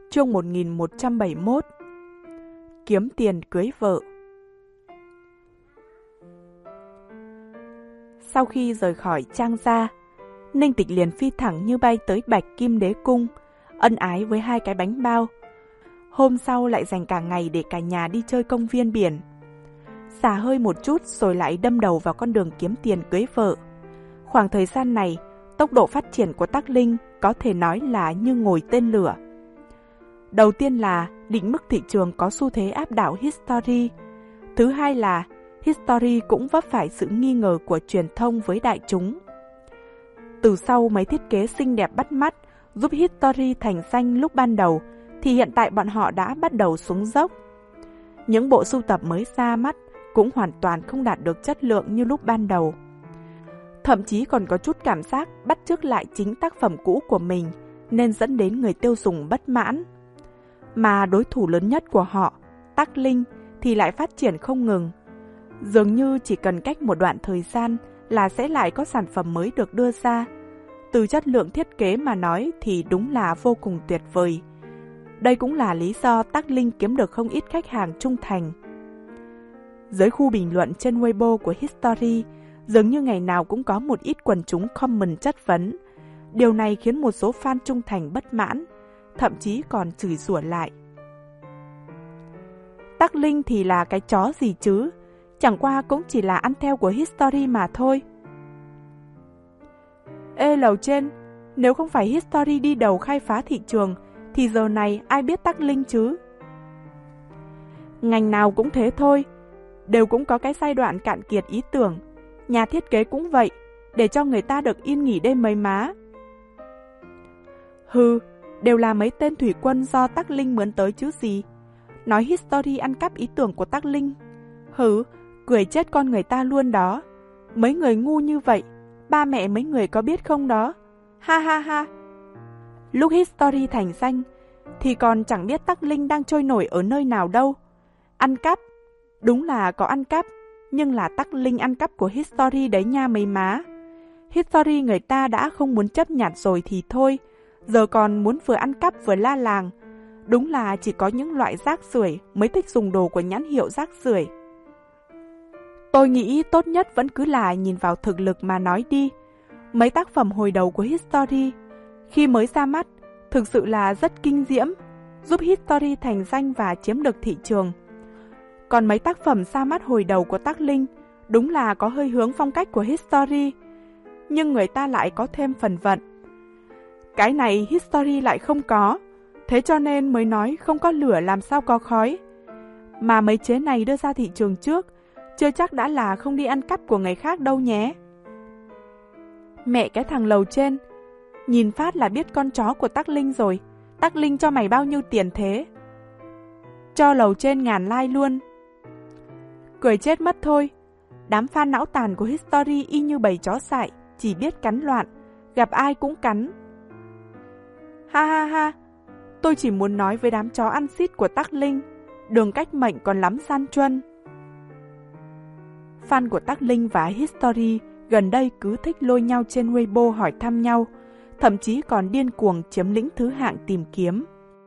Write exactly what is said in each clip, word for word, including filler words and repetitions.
Chương một nghìn một trăm bảy mươi mốt. Kiếm tiền cưới vợ. Sau khi rời khỏi Trang gia, Ninh Tịch liền phi thẳng như bay tới Bạch Kim Đế Cung, ân ái với hai cái bánh bao. Hôm sau lại dành cả ngày để cả nhà đi chơi công viên biển. Xả hơi một chút rồi lại đâm đầu vào con đường kiếm tiền cưới vợ. Khoảng thời gian này, tốc độ phát triển của Tắc Linh có thể nói là như ngồi tên lửa. Đầu tiên là định mức thị trường có xu thế áp đảo History. Thứ hai là History cũng vấp phải sự nghi ngờ của truyền thông với đại chúng. Từ sau mấy thiết kế xinh đẹp bắt mắt giúp History thành danh lúc ban đầu, thì hiện tại bọn họ đã bắt đầu xuống dốc. Những bộ sưu tập mới ra mắt cũng hoàn toàn không đạt được chất lượng như lúc ban đầu. Thậm chí còn có chút cảm giác bắt chước lại chính tác phẩm cũ của mình, nên dẫn đến người tiêu dùng bất mãn. Mà đối thủ lớn nhất của họ, Tắc Linh, thì lại phát triển không ngừng. Dường như chỉ cần cách một đoạn thời gian là sẽ lại có sản phẩm mới được đưa ra. Từ chất lượng thiết kế mà nói thì đúng là vô cùng tuyệt vời. Đây cũng là lý do Tắc Linh kiếm được không ít khách hàng trung thành. Dưới khu bình luận trên Weibo của History, dường như ngày nào cũng có một ít quần chúng comment chất vấn. Điều này khiến một số fan trung thành bất mãn, thậm chí còn chửi rủa lại. Tắc Linh thì là cái chó gì chứ, chẳng qua cũng chỉ là ăn theo của History mà thôi. Ê lầu trên, nếu không phải History đi đầu khai phá thị trường, thì giờ này ai biết Tắc Linh chứ? Ngành nào cũng thế thôi, đều cũng có cái giai đoạn cạn kiệt ý tưởng. Nhà thiết kế cũng vậy, để cho người ta được yên nghỉ đêm mấy má. Hừ, đều là mấy tên thủy quân do Tắc Linh mướn tới chứ gì. Nói History ăn cắp ý tưởng của Tắc Linh. Hừ, cười chết con người ta luôn đó. Mấy người ngu như vậy, ba mẹ mấy người có biết không đó? Ha ha ha. Lúc History thành danh, thì còn chẳng biết Tắc Linh đang trôi nổi ở nơi nào đâu. Ăn cắp, đúng là có ăn cắp, nhưng là Tắc Linh ăn cắp của History đấy nha mấy má. History người ta đã không muốn chấp nhặt rồi thì thôi, giờ còn muốn vừa ăn cắp vừa la làng. Đúng là chỉ có những loại rác rưởi mới thích dùng đồ của nhãn hiệu rác rưởi. Tôi nghĩ tốt nhất vẫn cứ là nhìn vào thực lực mà nói đi. Mấy tác phẩm hồi đầu của History, khi mới ra mắt, thực sự là rất kinh diễm, giúp History thành danh và chiếm được thị trường. Còn mấy tác phẩm ra mắt hồi đầu của Tắc Linh, đúng là có hơi hướng phong cách của History, nhưng người ta lại có thêm phần vận. Cái này History lại không có, thế cho nên mới nói không có lửa làm sao có khói. Mà mấy chế này đưa ra thị trường trước, chưa chắc đã là không đi ăn cắp của người khác đâu nhé. Mẹ cái thằng lầu trên, nhìn phát là biết con chó của Tắc Linh rồi. Tắc Linh cho mày bao nhiêu tiền thế? Cho lầu trên ngàn like luôn. Cười chết mất thôi. Đám fan não tàn của History y như bầy chó dại, chỉ biết cắn loạn, gặp ai cũng cắn. Ha ha ha, tôi chỉ muốn nói với đám chó ăn xít của Tắc Linh, đường cách mệnh còn lắm gian truân. Fan của Tắc Linh và History gần đây cứ thích lôi nhau trên Weibo hỏi thăm nhau, thậm chí còn điên cuồng chiếm lĩnh thứ hạng tìm kiếm.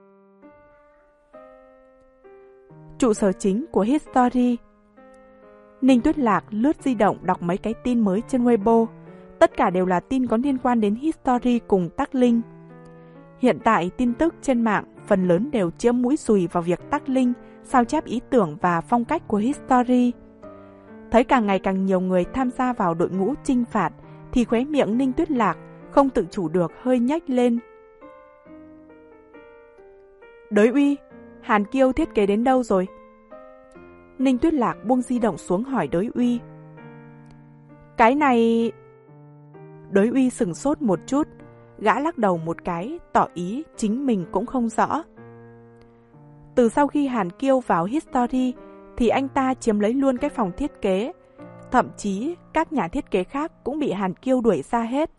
Trụ sở chính của History. Ninh Tuyết Lạc lướt di động đọc mấy cái tin mới trên Weibo, tất cả đều là tin có liên quan đến History cùng Tắc Linh. Hiện tại tin tức trên mạng phần lớn đều chĩa mũi dùi vào việc Tắc Linh sao chép ý tưởng và phong cách của History. Thấy càng ngày càng nhiều người tham gia vào đội ngũ chinh phạt, thì khóe miệng Ninh Tuyết Lạc không tự chủ được hơi nhếch lên. Đới Uy, Hàn Kiêu thiết kế đến đâu rồi? Ninh Tuyết Lạc buông di động xuống hỏi Đới Uy. Cái này... Đới Uy sửng sốt một chút, gã lắc đầu một cái, tỏ ý chính mình cũng không rõ. Từ sau khi Hàn Kiêu vào History, thì anh ta chiếm lấy luôn cái phòng thiết kế. Thậm chí các nhà thiết kế khác cũng bị Hàn Kiêu đuổi ra hết.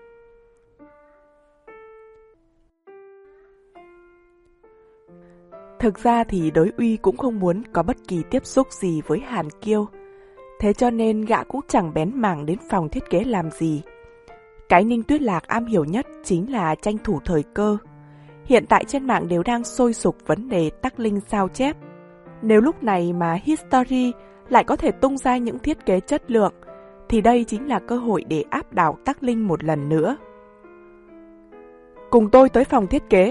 Thực ra thì Đới Uy cũng không muốn có bất kỳ tiếp xúc gì với Hàn Kiêu, thế cho nên gã cũng chẳng bén mảng đến phòng thiết kế làm gì. Cái Ninh Tuyết Lạc am hiểu nhất chính là tranh thủ thời cơ. Hiện tại trên mạng đều đang sôi sục vấn đề Tắc Linh sao chép. Nếu lúc này mà History lại có thể tung ra những thiết kế chất lượng, thì đây chính là cơ hội để áp đảo Tắc Linh một lần nữa. Cùng tôi tới phòng thiết kế.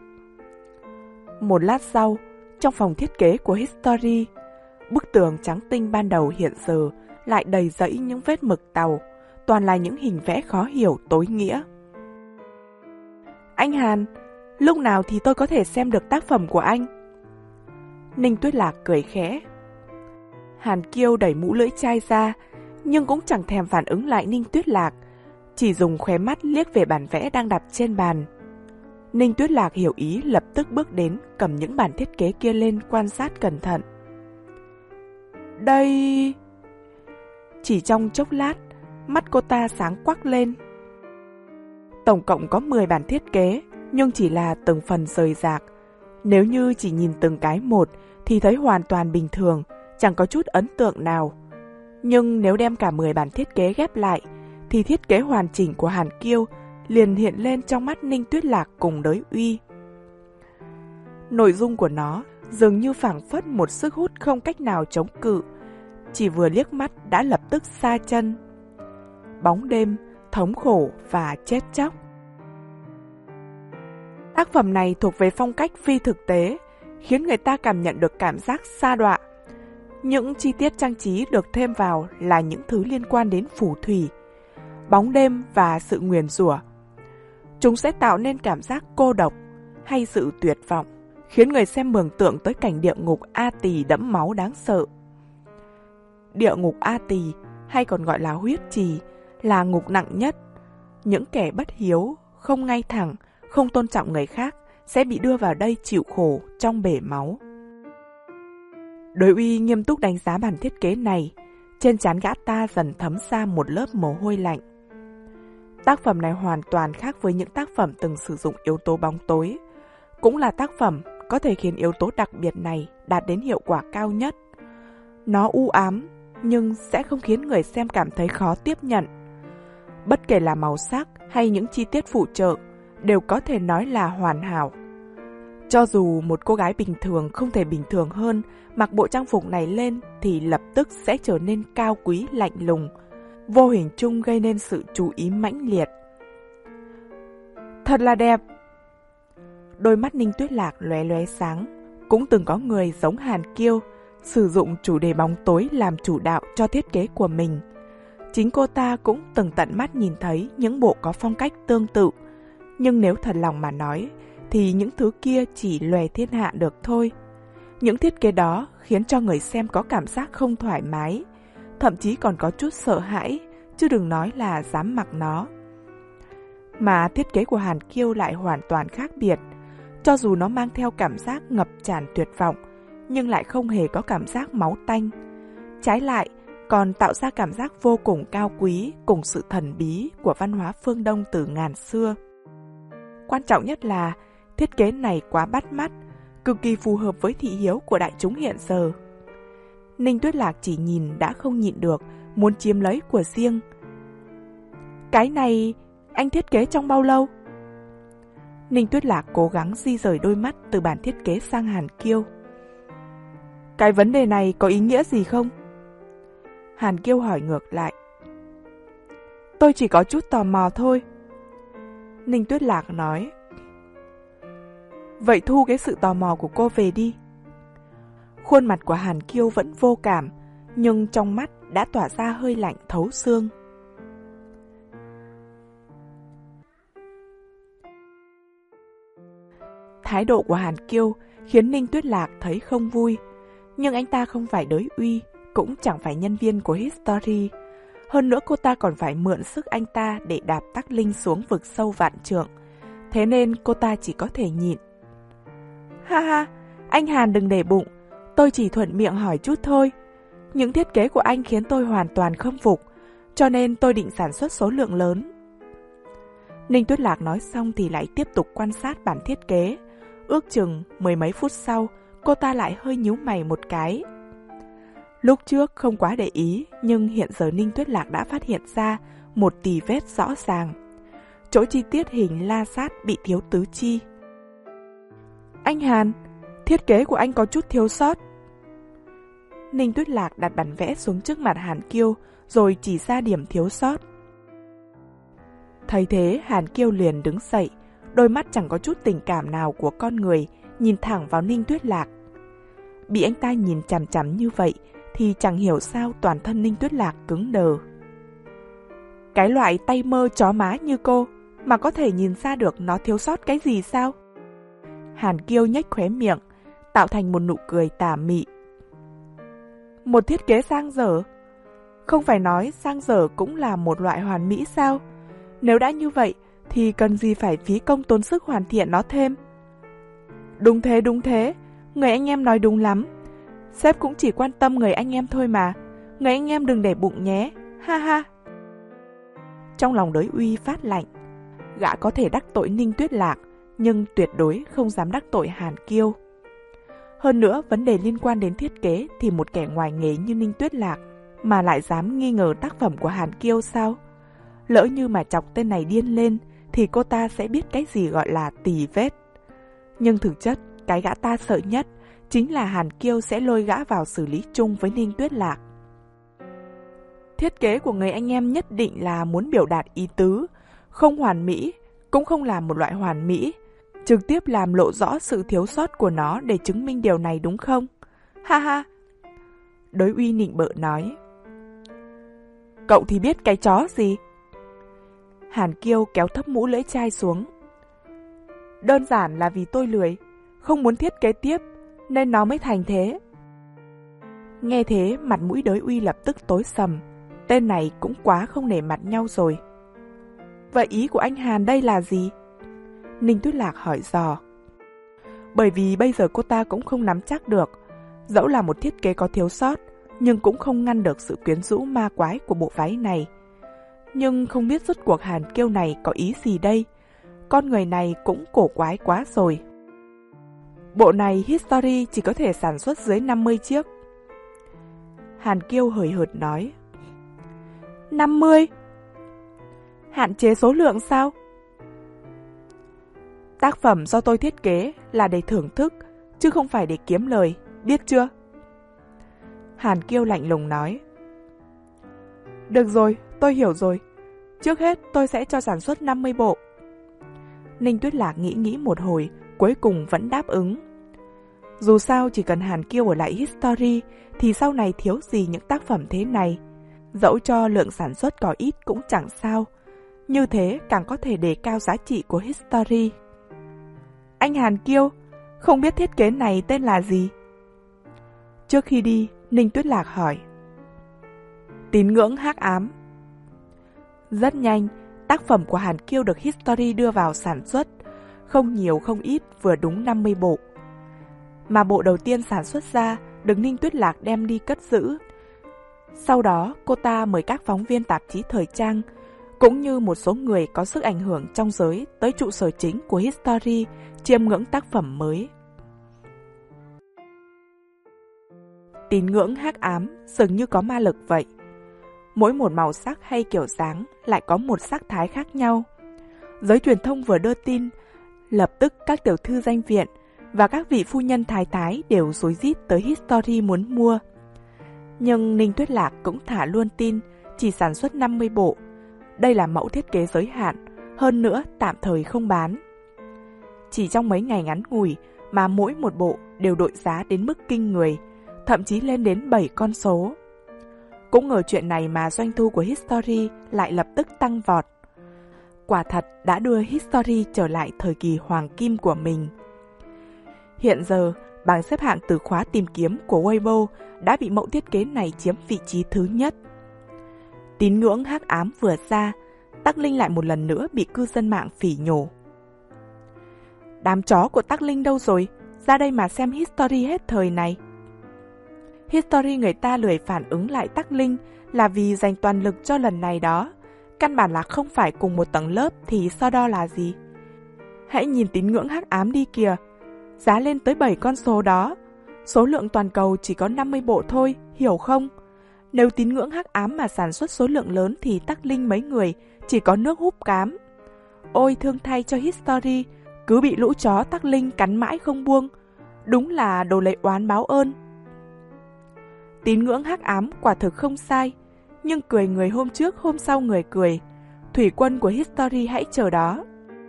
Một lát sau, trong phòng thiết kế của History, bức tường trắng tinh ban đầu hiện giờ lại đầy rẫy những vết mực tàu, toàn là những hình vẽ khó hiểu tối nghĩa. Anh Hàn, lúc nào thì tôi có thể xem được tác phẩm của anh? Ninh Tuyết Lạc cười khẽ. Hàn Kiêu đẩy mũ lưỡi chai ra, nhưng cũng chẳng thèm phản ứng lại Ninh Tuyết Lạc, chỉ dùng khóe mắt liếc về bản vẽ đang đặt trên bàn. Ninh Tuyết Lạc hiểu ý, lập tức bước đến, cầm những bản thiết kế kia lên quan sát cẩn thận. Đây... Chỉ trong chốc lát, mắt cô ta sáng quắc lên. Tổng cộng có mười bản thiết kế, nhưng chỉ là từng phần rời rạc. Nếu như chỉ nhìn từng cái một thì thấy hoàn toàn bình thường, chẳng có chút ấn tượng nào. Nhưng nếu đem cả mười bản thiết kế ghép lại, thì thiết kế hoàn chỉnh của Hàn Kiêu liền hiện lên trong mắt Ninh Tuyết Lạc cùng đới uy. Nội dung của nó dường như phảng phất một sức hút không cách nào chống cự, chỉ vừa liếc mắt đã lập tức sa chân. Bóng đêm, thống khổ và chết chóc. Tác phẩm này thuộc về phong cách phi thực tế, khiến người ta cảm nhận được cảm giác sa đọa. Những chi tiết trang trí được thêm vào là những thứ liên quan đến phù thủy, bóng đêm và sự nguyền rủa. Chúng sẽ tạo nên cảm giác cô độc hay sự tuyệt vọng, khiến người xem mường tượng tới cảnh địa ngục A Tỳ đẫm máu đáng sợ. Địa ngục A Tỳ, hay còn gọi là huyết trì, là ngục nặng nhất. Những kẻ bất hiếu, không ngay thẳng, không tôn trọng người khác sẽ bị đưa vào đây chịu khổ trong bể máu. Đối uy nghiêm túc đánh giá bản thiết kế này, trên trán gã ta dần thấm ra một lớp mồ hôi lạnh. Tác phẩm này hoàn toàn khác với những tác phẩm từng sử dụng yếu tố bóng tối. Cũng là tác phẩm có thể khiến yếu tố đặc biệt này đạt đến hiệu quả cao nhất. Nó u ám, nhưng sẽ không khiến người xem cảm thấy khó tiếp nhận. Bất kể là màu sắc hay những chi tiết phụ trợ, đều có thể nói là hoàn hảo. Cho dù một cô gái bình thường không thể bình thường hơn, mặc bộ trang phục này lên thì lập tức sẽ trở nên cao quý lạnh lùng, vô hình chung gây nên sự chú ý mãnh liệt. Thật là đẹp! Đôi mắt Ninh Tuyết Lạc lóe lóe sáng. Cũng từng có người giống Hàn Kiêu, sử dụng chủ đề bóng tối làm chủ đạo cho thiết kế của mình. Chính cô ta cũng từng tận mắt nhìn thấy những bộ có phong cách tương tự. Nhưng nếu thật lòng mà nói, thì những thứ kia chỉ lòe thiên hạ được thôi. Những thiết kế đó khiến cho người xem có cảm giác không thoải mái, thậm chí còn có chút sợ hãi, chứ đừng nói là dám mặc nó. Mà thiết kế của Hàn Kiêu lại hoàn toàn khác biệt. Cho dù nó mang theo cảm giác ngập tràn tuyệt vọng, nhưng lại không hề có cảm giác máu tanh. Trái lại, còn tạo ra cảm giác vô cùng cao quý cùng sự thần bí của văn hóa phương Đông từ ngàn xưa. Quan trọng nhất là thiết kế này quá bắt mắt, cực kỳ phù hợp với thị hiếu của đại chúng hiện giờ. Ninh Tuyết Lạc chỉ nhìn đã không nhịn được, muốn chiếm lấy của riêng. Cái này anh thiết kế trong bao lâu? Ninh Tuyết Lạc cố gắng di rời đôi mắt từ bản thiết kế sang Hàn Kiêu. Cái vấn đề này có ý nghĩa gì không? Hàn Kiêu hỏi ngược lại. Tôi chỉ có chút tò mò thôi. Ninh Tuyết Lạc nói. Vậy thu cái sự tò mò của cô về đi. Khuôn mặt của Hàn Kiêu vẫn vô cảm, nhưng trong mắt đã tỏa ra hơi lạnh thấu xương. Thái độ của Hàn Kiêu khiến Ninh Tuyết Lạc thấy không vui, nhưng anh ta không phải đới uy, cũng chẳng phải nhân viên của History. Hơn nữa cô ta còn phải mượn sức anh ta để đạp Tắc Linh xuống vực sâu vạn trượng, thế nên cô ta chỉ có thể nhịn. Ha ha, anh Hàn đừng để bụng, tôi chỉ thuận miệng hỏi chút thôi. Những thiết kế của anh khiến tôi hoàn toàn khâm phục, cho nên tôi định sản xuất số lượng lớn. Ninh Tuyết Lạc nói xong thì lại tiếp tục quan sát bản thiết kế. Ước chừng mười mấy phút sau, cô ta lại hơi nhíu mày một cái. Lúc trước không quá để ý, nhưng hiện giờ Ninh Tuyết Lạc đã phát hiện ra một tì vết rõ ràng. Chỗ chi tiết hình la sát bị thiếu tứ chi. Anh Hàn, thiết kế của anh có chút thiếu sót. Ninh Tuyết Lạc đặt bản vẽ xuống trước mặt Hàn Kiêu, rồi chỉ ra điểm thiếu sót. Thấy thế, Hàn Kiêu liền đứng dậy, đôi mắt chẳng có chút tình cảm nào của con người, nhìn thẳng vào Ninh Tuyết Lạc. Bị anh ta nhìn chằm chằm như vậy, thì chẳng hiểu sao toàn thân Ninh Tuyết Lạc cứng đờ. Cái loại tay mơ chó má như cô, mà có thể nhìn ra được nó thiếu sót cái gì sao? Hàn Kiêu nhếch khóe miệng, tạo thành một nụ cười tà mị. Một thiết kế sang dở? Không phải nói sang dở cũng là một loại hoàn mỹ sao? Nếu đã như vậy, thì cần gì phải phí công tốn sức hoàn thiện nó thêm? Đúng thế, đúng thế, người anh em nói đúng lắm. Sếp cũng chỉ quan tâm người anh em thôi mà, người anh em đừng để bụng nhé, ha ha. Trong lòng Đới Uy phát lạnh, gã có thể đắc tội Ninh Tuyết Lạc, nhưng tuyệt đối không dám đắc tội Hàn Kiêu. Hơn nữa, vấn đề liên quan đến thiết kế thì một kẻ ngoài nghề như Ninh Tuyết Lạc mà lại dám nghi ngờ tác phẩm của Hàn Kiêu sao? Lỡ như mà chọc tên này điên lên thì cô ta sẽ biết cái gì gọi là tì vết. Nhưng thực chất, cái gã ta sợ nhất chính là Hàn Kiêu sẽ lôi gã vào xử lý chung với Ninh Tuyết Lạc. Thiết kế của người anh em nhất định là muốn biểu đạt ý tứ, không hoàn mỹ, cũng không là một loại hoàn mỹ, trực tiếp làm lộ rõ sự thiếu sót của nó để chứng minh điều này đúng không? Ha ha! Đới Uy nịnh bợ nói. Cậu thì biết cái chó gì? Hàn Kiêu kéo thấp mũ lưỡi chai xuống. Đơn giản là vì tôi lười, không muốn thiết kế tiếp, nên nó mới thành thế. Nghe thế, mặt mũi Đới Uy lập tức tối sầm. Tên này cũng quá không nể mặt nhau rồi. Vậy ý của anh Hàn đây là gì? Ninh Tuyết Lạc hỏi dò. Bởi vì bây giờ cô ta cũng không nắm chắc được. Dẫu là một thiết kế có thiếu sót, nhưng cũng không ngăn được sự quyến rũ ma quái của bộ váy này. Nhưng không biết rốt cuộc Hàn Kiêu này có ý gì đây? Con người này cũng cổ quái quá rồi. Bộ này History chỉ có thể sản xuất dưới năm mươi chiếc. Hàn Kiêu hời hợt nói. năm mươi? Hạn chế số lượng sao? Tác phẩm do tôi thiết kế là để thưởng thức, chứ không phải để kiếm lời, biết chưa? Hàn Kiêu lạnh lùng nói. Được rồi, tôi hiểu rồi. Trước hết tôi sẽ cho sản xuất năm mươi bộ. Ninh Tuyết Lạc nghĩ nghĩ một hồi, cuối cùng vẫn đáp ứng. Dù sao chỉ cần Hàn Kiêu ở lại History thì sau này thiếu gì những tác phẩm thế này. Dẫu cho lượng sản xuất có ít cũng chẳng sao. Như thế càng có thể đề cao giá trị của History. Anh Hàn Kiêu, không biết thiết kế này tên là gì? Trước khi đi, Ninh Tuyết Lạc hỏi. Tín ngưỡng hắc ám. Rất nhanh, tác phẩm của Hàn Kiêu được History đưa vào sản xuất. Không nhiều không ít, vừa đúng năm mươi bộ. Mà bộ đầu tiên sản xuất ra được Ninh Tuyết Lạc đem đi cất giữ. Sau đó, cô ta mời các phóng viên tạp chí thời trang, cũng như một số người có sức ảnh hưởng trong giới tới trụ sở chính của History chiêm ngưỡng tác phẩm mới. Tín ngưỡng hắc ám dường như có ma lực vậy. Mỗi một màu sắc hay kiểu dáng lại có một sắc thái khác nhau. Giới truyền thông vừa đưa tin, lập tức các tiểu thư danh viện và các vị phu nhân thái thái đều rối rít tới History muốn mua. Nhưng Ninh Tuyết Lạc cũng thả luôn tin chỉ sản xuất năm mươi bộ. Đây là mẫu thiết kế giới hạn, hơn nữa tạm thời không bán. Chỉ trong mấy ngày ngắn ngủi mà mỗi một bộ đều đội giá đến mức kinh người, thậm chí lên đến bảy con số. Cũng ngờ chuyện này mà doanh thu của History lại lập tức tăng vọt. Quả thật đã đưa History trở lại thời kỳ hoàng kim của mình. Hiện giờ, bảng xếp hạng từ khóa tìm kiếm của Weibo đã bị mẫu thiết kế này chiếm vị trí thứ nhất. Tín ngưỡng hắc ám vừa ra, Tắc Linh lại một lần nữa bị cư dân mạng phỉ nhổ. Đám chó của Tắc Linh đâu rồi? Ra đây mà xem History hết thời này. History người ta lười phản ứng lại Tắc Linh là vì dành toàn lực cho lần này đó. Căn bản là không phải cùng một tầng lớp thì so đo là gì. Hãy nhìn tín ngưỡng hắc ám đi kìa. Giá lên tới bảy con số đó. Số lượng toàn cầu chỉ có năm mươi bộ thôi, hiểu không? Nếu tín ngưỡng hắc ám mà sản xuất số lượng lớn thì Tắc Linh mấy người chỉ có nước húp cám. Ôi thương thay cho History, cứ bị lũ chó Tắc Linh cắn mãi không buông, đúng là đồ lấy oán báo ơn. Tín ngưỡng hắc ám quả thực không sai, nhưng cười người hôm trước hôm sau người cười, thủy quân của History hãy chờ đó.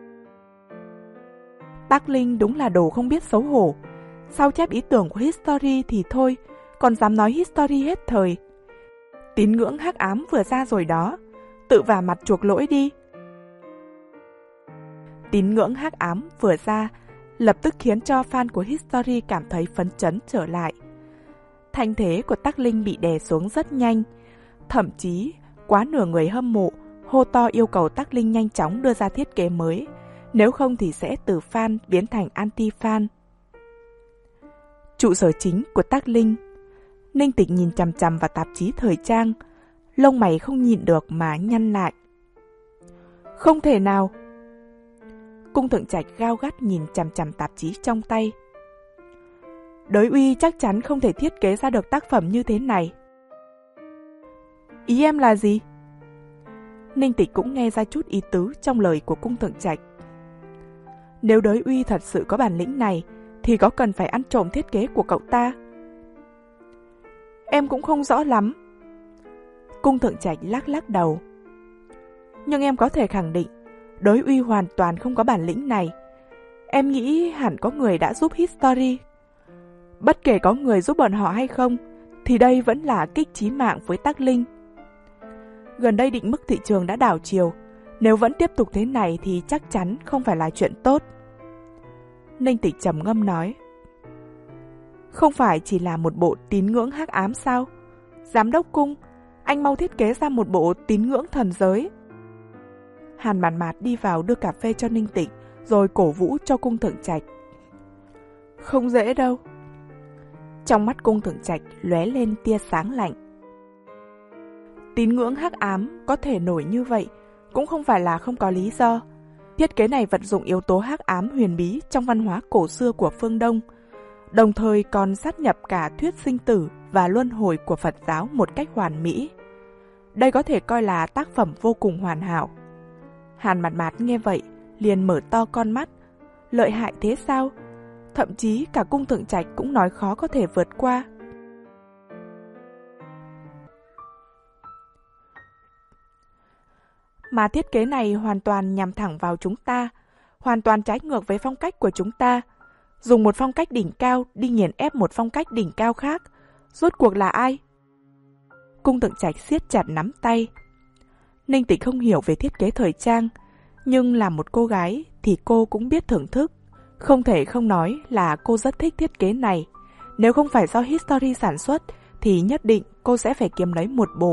Tắc Linh đúng là đồ không biết xấu hổ, sao chép ý tưởng của History thì thôi, còn dám nói History hết thời. Tín ngưỡng hắc ám vừa ra rồi đó, tự vả mặt chuộc lỗi đi. Tín ngưỡng hắc ám vừa ra, lập tức khiến cho fan của History cảm thấy phấn chấn trở lại. Thanh thế của Tắc Linh bị đè xuống rất nhanh, thậm chí quá nửa người hâm mộ hô to yêu cầu Tắc Linh nhanh chóng đưa ra thiết kế mới, nếu không thì sẽ từ fan biến thành anti-fan. Trụ sở chính của Tắc Linh. Ninh Tịch nhìn chằm chằm vào tạp chí thời trang, lông mày không nhịn được mà nhăn lại. Không thể nào! Cung Thượng Trạch gao gắt nhìn chằm chằm tạp chí trong tay. Đới Uy chắc chắn không thể thiết kế ra được tác phẩm như thế này. Ý em là gì? Ninh Tịch cũng nghe ra chút ý tứ trong lời của Cung Thượng Trạch. Nếu Đới Uy thật sự có bản lĩnh này, thì có cần phải ăn trộm thiết kế của cậu ta? Em cũng không rõ lắm. Cung Thượng Trạch lắc lắc đầu. Nhưng em có thể khẳng định, Đới Uy hoàn toàn không có bản lĩnh này. Em nghĩ hẳn có người đã giúp History. Bất kể có người giúp bọn họ hay không, thì đây vẫn là kích chí mạng với Tắc Linh. Gần đây định mức thị trường đã đảo chiều, nếu vẫn tiếp tục thế này thì chắc chắn không phải là chuyện tốt. Ninh Tịch trầm ngâm nói. Không phải chỉ là một bộ tín ngưỡng hắc ám sao? Giám đốc Cung, anh mau thiết kế ra một bộ tín ngưỡng thần giới. Hàn Mạt Mạt đi vào đưa cà phê cho Ninh Tịch, rồi cổ vũ cho Cung Thượng Trạch. Không dễ đâu. Trong mắt Cung Thượng Trạch lóe lên tia sáng lạnh. Tín ngưỡng hắc ám có thể nổi như vậy cũng không phải là không có lý do. Thiết kế này vận dụng yếu tố hắc ám huyền bí trong văn hóa cổ xưa của phương Đông, đồng thời còn sát nhập cả thuyết sinh tử và luân hồi của Phật giáo một cách hoàn mỹ. Đây có thể coi là tác phẩm vô cùng hoàn hảo. Hàn Mạt Mạt nghe vậy, liền mở to con mắt. Lợi hại thế sao? Thậm chí cả Cung Thượng Trạch cũng nói khó có thể vượt qua. Mà thiết kế này hoàn toàn nhằm thẳng vào chúng ta, hoàn toàn trái ngược với phong cách của chúng ta. Dùng một phong cách đỉnh cao đi nghiền ép một phong cách đỉnh cao khác. Rốt cuộc là ai? Cung Thượng Trạch siết chặt nắm tay. Ninh Tịch không hiểu về thiết kế thời trang, nhưng là một cô gái thì cô cũng biết thưởng thức. Không thể không nói là cô rất thích thiết kế này. Nếu không phải do History sản xuất thì nhất định cô sẽ phải kiếm lấy một bộ.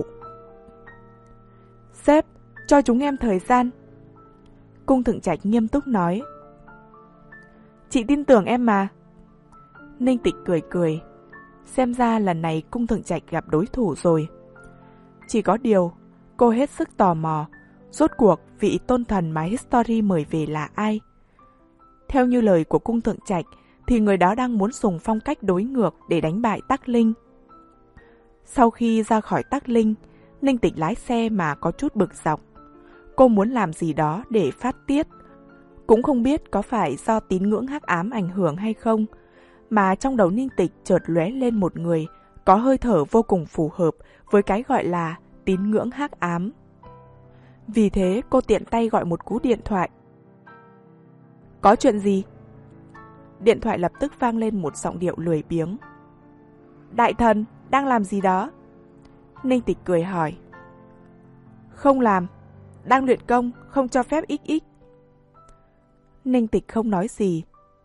Sếp, cho chúng em thời gian. Cung Thượng Trạch nghiêm túc nói. Chị tin tưởng em mà. Ninh Tịch cười cười. Xem ra lần này Cung Thượng Trạch gặp đối thủ rồi. Chỉ có điều, cô hết sức tò mò, rốt cuộc vị tôn thần mà History mời về là ai? Theo như lời của Cung Thượng Trạch, thì người đó đang muốn dùng phong cách đối ngược để đánh bại Tắc Linh. Sau khi ra khỏi Tắc Linh, Ninh Tịch lái xe mà có chút bực dọc. Cô muốn làm gì đó để phát tiết. Cũng không biết có phải do tín ngưỡng hắc ám ảnh hưởng hay không, mà trong đầu Ninh Tịch chợt lóe lên một người có hơi thở vô cùng phù hợp với cái gọi là tín ngưỡng hắc ám. Vì thế cô tiện tay gọi một cú điện thoại. Có chuyện gì? Điện thoại lập tức vang lên một giọng điệu lười biếng. Đại thần, đang làm gì đó? Ninh Tịch cười hỏi. Không làm, đang luyện công, không cho phép ích ích. Ninh Tịch không nói gì.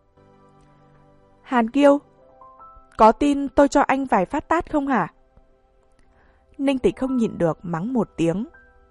Hàn Kiêu, có tin tôi cho anh vài phát tát không hả? Ninh Tịch không nhịn được mắng một tiếng.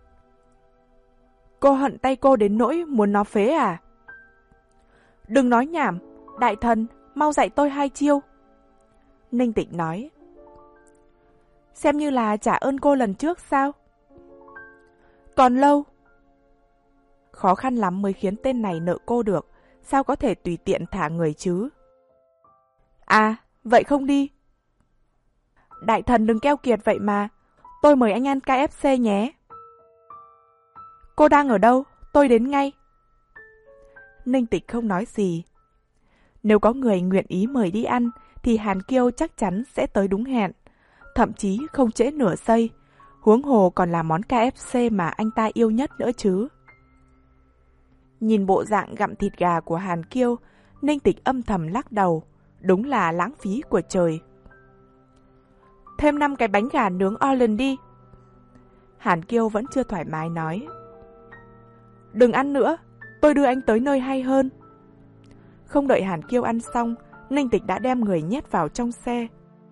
Cô hận tay cô đến nỗi muốn nó phế à? Đừng nói nhảm, đại thần, mau dạy tôi hai chiêu. Ninh Tịch nói. Xem như là trả ơn cô lần trước sao? Còn lâu. Khó khăn lắm mới khiến tên này nợ cô được, sao có thể tùy tiện thả người chứ? À, vậy không đi. Đại thần đừng keo kiệt vậy mà, tôi mời anh ăn ca ép xê nhé. Cô đang ở đâu? Tôi đến ngay. Ninh Tịch không nói gì. Nếu có người nguyện ý mời đi ăn, thì Hàn Kiêu chắc chắn sẽ tới đúng hẹn, thậm chí không trễ nửa giây, huống hồ còn là món ca ép xê mà anh ta yêu nhất nữa chứ. Nhìn bộ dạng gặm thịt gà của Hàn Kiêu, Ninh Tịch âm thầm lắc đầu, đúng là lãng phí của trời. Thêm năm cái bánh gà nướng Orlen đi. Hàn Kiêu vẫn chưa thoải mái nói. Đừng ăn nữa, tôi đưa anh tới nơi hay hơn. Không đợi Hàn Kiêu ăn xong, Ninh Tịch đã đem người nhét vào trong xe.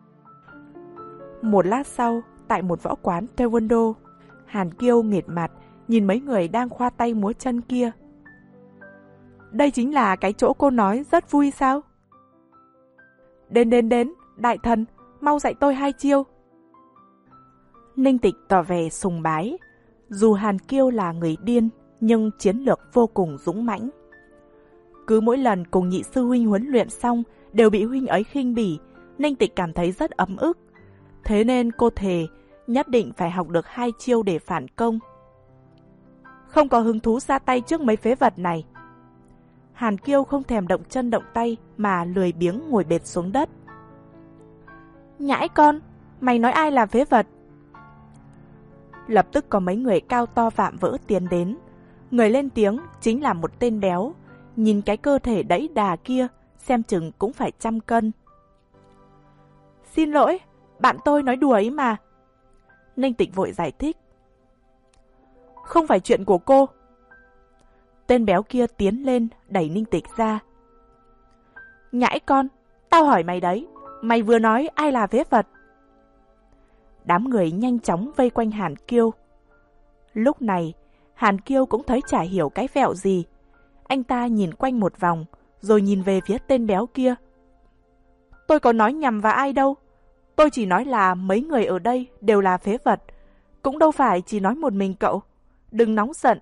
Một lát sau, tại một võ quán Taekwondo, Hàn Kiêu nghệt mặt nhìn mấy người đang khoa tay múa chân kia. Đây chính là cái chỗ cô nói rất vui sao? Đến đến đến, đại thần, mau dạy tôi hai chiêu. Ninh Tịch tỏ vẻ sùng bái. Dù Hàn Kiêu là người điên, nhưng chiến lược vô cùng dũng mãnh. Cứ mỗi lần cùng nhị sư huynh huấn luyện xong đều bị huynh ấy khinh bỉ, Ninh Tịch cảm thấy rất ấm ức. Thế nên cô thề nhất định phải học được hai chiêu để phản công. Không có hứng thú ra tay trước mấy phế vật này. Hàn Kiêu không thèm động chân động tay mà lười biếng ngồi bệt xuống đất. Nhãi con, mày nói ai là phế vật? Lập tức có mấy người cao to vạm vỡ tiến đến. Người lên tiếng chính là một tên béo. Nhìn cái cơ thể đẫy đà kia, xem chừng cũng phải trăm cân. Xin lỗi, bạn tôi nói đùa ấy mà. Ninh Tịch vội giải thích. Không phải chuyện của cô. Tên béo kia tiến lên, đẩy Ninh Tịch ra. Nhãi con, tao hỏi mày đấy, mày vừa nói ai là phế vật? Đám người nhanh chóng vây quanh Hàn Kiêu. Lúc này, Hàn Kiêu cũng thấy chả hiểu cái vẹo gì. Anh ta nhìn quanh một vòng, rồi nhìn về phía tên béo kia. Tôi có nói nhầm vào ai đâu. Tôi chỉ nói là mấy người ở đây đều là phế vật. Cũng đâu phải chỉ nói một mình cậu. Đừng nóng giận.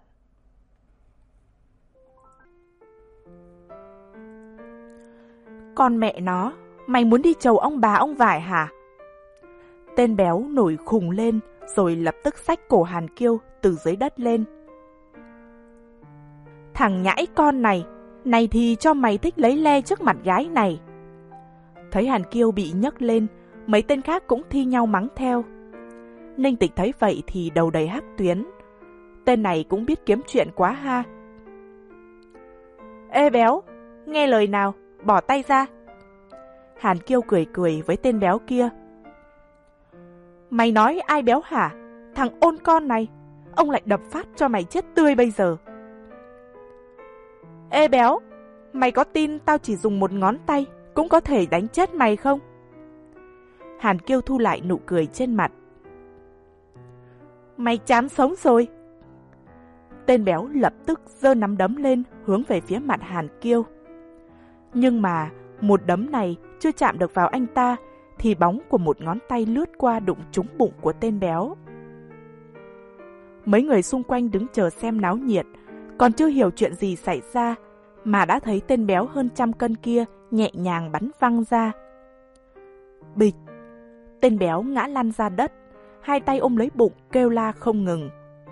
Con mẹ nó, mày muốn đi chầu ông bà ông vải hả? Tên béo nổi khùng lên, rồi lập tức xách cổ Hàn Kiêu từ dưới đất lên. Thằng nhãi con này, này thì cho mày thích lấy le trước mặt gái này. Thấy Hàn Kiêu bị nhấc lên, mấy tên khác cũng thi nhau mắng theo. Ninh Tịch thấy vậy thì đầu đầy hắc tuyến. Tên này cũng biết kiếm chuyện quá ha. Ê béo, nghe lời nào, bỏ tay ra. Hàn Kiêu cười cười với tên béo kia. Mày nói ai béo hả? Thằng ôn con này, ông lại đập phát cho mày chết tươi bây giờ. Ê béo, mày có tin tao chỉ dùng một ngón tay cũng có thể đánh chết mày không? Hàn Kiêu thu lại nụ cười trên mặt. Mày chán sống rồi. Tên béo lập tức giơ nắm đấm lên hướng về phía mặt Hàn Kiêu. Nhưng mà một đấm này chưa chạm được vào anh ta thì bóng của một ngón tay lướt qua đụng trúng bụng của tên béo. Mấy người xung quanh đứng chờ xem náo nhiệt, còn chưa hiểu chuyện gì xảy ra mà đã thấy tên béo hơn trăm cân kia nhẹ nhàng bắn văng ra. Bịch! Tên béo ngã lăn ra đất, hai tay ôm lấy bụng kêu la không ngừng.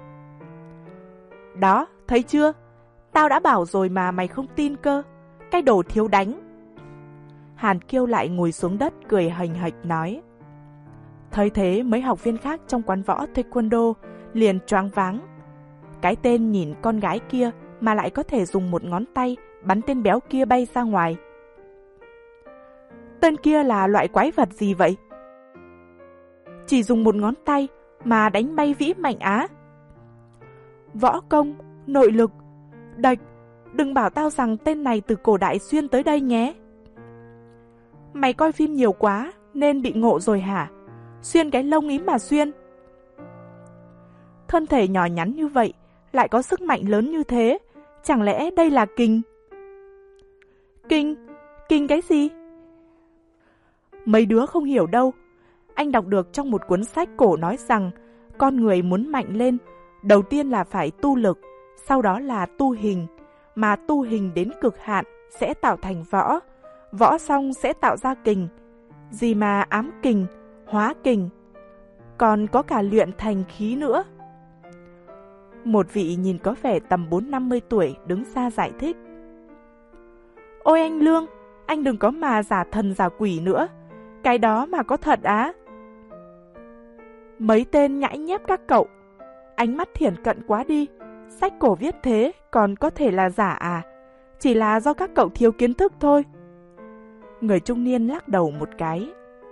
Đó, thấy chưa? Tao đã bảo rồi mà mày không tin cơ. Cái đồ thiếu đánh. Hàn Kiêu lại ngồi xuống đất cười hềnh hệch nói. Thấy thế mấy học viên khác trong quán võ Taekwondo liền choáng váng. Cái tên nhìn con gái kia mà lại có thể dùng một ngón tay bắn tên béo kia bay ra ngoài. Tên kia là loại quái vật gì vậy? Chỉ dùng một ngón tay mà đánh bay Vĩ Mạnh Á. Võ công, nội lực, đạch, đừng bảo tao rằng tên này từ cổ đại xuyên tới đây nhé. Mày coi phim nhiều quá nên bị ngộ rồi hả? Xuyên cái lông ý mà xuyên. Thân thể nhỏ nhắn như vậy lại có sức mạnh lớn như thế, chẳng lẽ đây là kình? Kình? Kình cái gì? Mấy đứa không hiểu đâu. Anh đọc được trong một cuốn sách cổ nói rằng con người muốn mạnh lên, đầu tiên là phải tu lực, sau đó là tu hình, mà tu hình đến cực hạn sẽ tạo thành võ, võ xong sẽ tạo ra kình, gì mà ám kình, hóa kình, còn có cả luyện thành khí nữa. Một vị nhìn có vẻ tầm bốn năm mươi tuổi đứng ra giải thích. Ôi anh Lương, anh đừng có mà giả thần giả quỷ nữa. Cái đó mà có thật á? Mấy tên nhãi nhép các cậu. Ánh mắt thiển cận quá đi. Sách cổ viết thế còn có thể là giả à? Chỉ là do các cậu thiếu kiến thức thôi. Người trung niên lắc đầu một cái.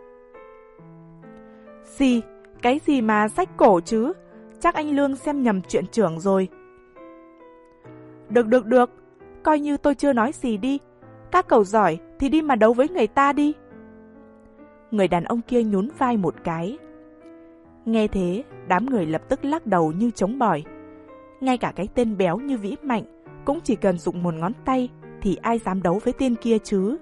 Gì? Cái gì mà sách cổ chứ? Chắc anh Lương xem nhầm chuyện trưởng rồi. Được được được, coi như tôi chưa nói gì đi. Các cậu giỏi thì đi mà đấu với người ta đi. Người đàn ông kia nhún vai một cái. Nghe thế, đám người lập tức lắc đầu như trống bỏi. Ngay cả cái tên béo như Vĩ Mạnh cũng chỉ cần dùng một ngón tay thì ai dám đấu với tên kia chứ.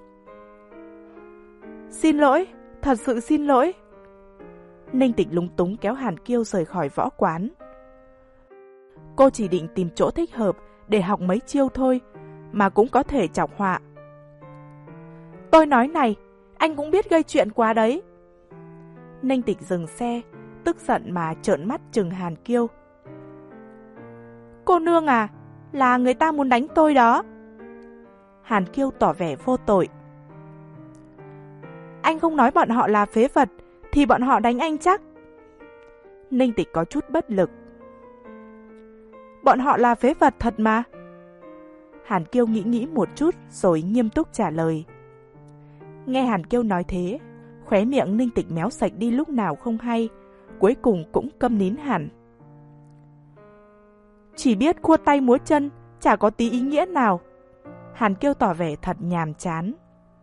Xin lỗi, thật sự xin lỗi. Ninh Tịch lúng túng kéo Hàn Kiêu rời khỏi võ quán. Cô chỉ định tìm chỗ thích hợp để học mấy chiêu thôi, mà cũng có thể chọc họa. Tôi nói này, anh cũng biết gây chuyện quá đấy. Ninh Tịch dừng xe, tức giận mà trợn mắt trừng Hàn Kiêu. Cô nương à, là người ta muốn đánh tôi đó. Hàn Kiêu tỏ vẻ vô tội. Anh không nói bọn họ là phế vật thì bọn họ đánh anh chắc. Ninh Tịch có chút bất lực. Bọn họ là phế vật thật mà. Hàn Kiêu nghĩ nghĩ một chút rồi nghiêm túc trả lời. Nghe Hàn Kiêu nói thế, khóe miệng Ninh Tịch méo sạch đi lúc nào không hay, cuối cùng cũng câm nín hẳn. Chỉ biết khua tay múa chân, chả có tí ý nghĩa nào. Hàn Kiêu tỏ vẻ thật nhàm chán.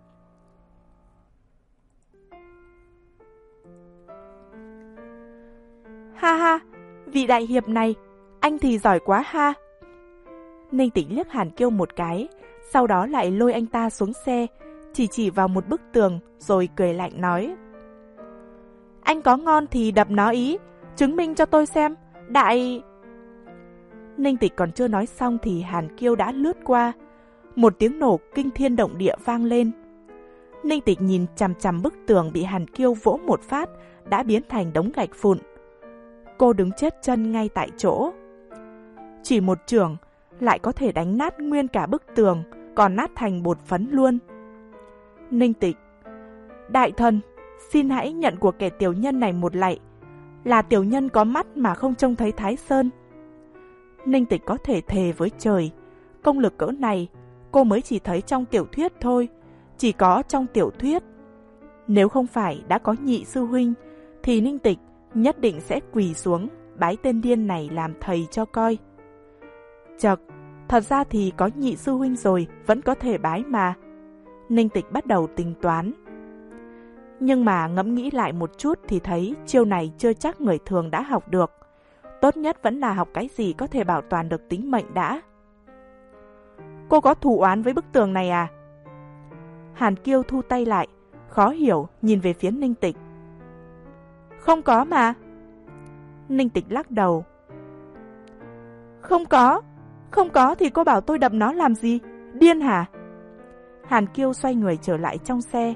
Ha ha, vị đại hiệp này, anh thì giỏi quá ha. Ninh Tịch liếc Hàn Kiêu một cái, sau đó lại lôi anh ta xuống xe, chỉ chỉ vào một bức tường rồi cười lạnh nói. Anh có ngon thì đập nó ý, chứng minh cho tôi xem, đại... Ninh Tịch còn chưa nói xong thì Hàn Kiêu đã lướt qua. Một tiếng nổ kinh thiên động địa vang lên. Ninh Tịch nhìn chằm chằm bức tường bị Hàn Kiêu vỗ một phát, đã biến thành đống gạch vụn. Cô đứng chết chân ngay tại chỗ. Chỉ một chưởng lại có thể đánh nát nguyên cả bức tường, còn nát thành bột phấn luôn. Ninh Tịch, đại thần, xin hãy nhận của kẻ tiểu nhân này một lạy. Là tiểu nhân có mắt mà không trông thấy Thái Sơn. Ninh Tịch có thể thề với trời, công lực cỡ này cô mới chỉ thấy trong tiểu thuyết thôi, chỉ có trong tiểu thuyết. Nếu không phải đã có nhị sư huynh thì Ninh Tịch nhất định sẽ quỳ xuống bái tên điên này làm thầy cho coi. Chật, thật ra thì có nhị sư huynh rồi vẫn có thể bái mà. Ninh Tịch bắt đầu tính toán. Nhưng mà ngẫm nghĩ lại một chút thì thấy chiêu này chưa chắc người thường đã học được. Tốt nhất vẫn là học cái gì có thể bảo toàn được tính mệnh đã. Cô có thù oán với bức tường này à? Hàn Kiêu thu tay lại, khó hiểu nhìn về phía Ninh Tịch. Không có mà. Ninh Tịch lắc đầu. Không có, không có thì cô bảo tôi đập nó làm gì? Điên hả? Hàn Kiêu xoay người trở lại trong xe.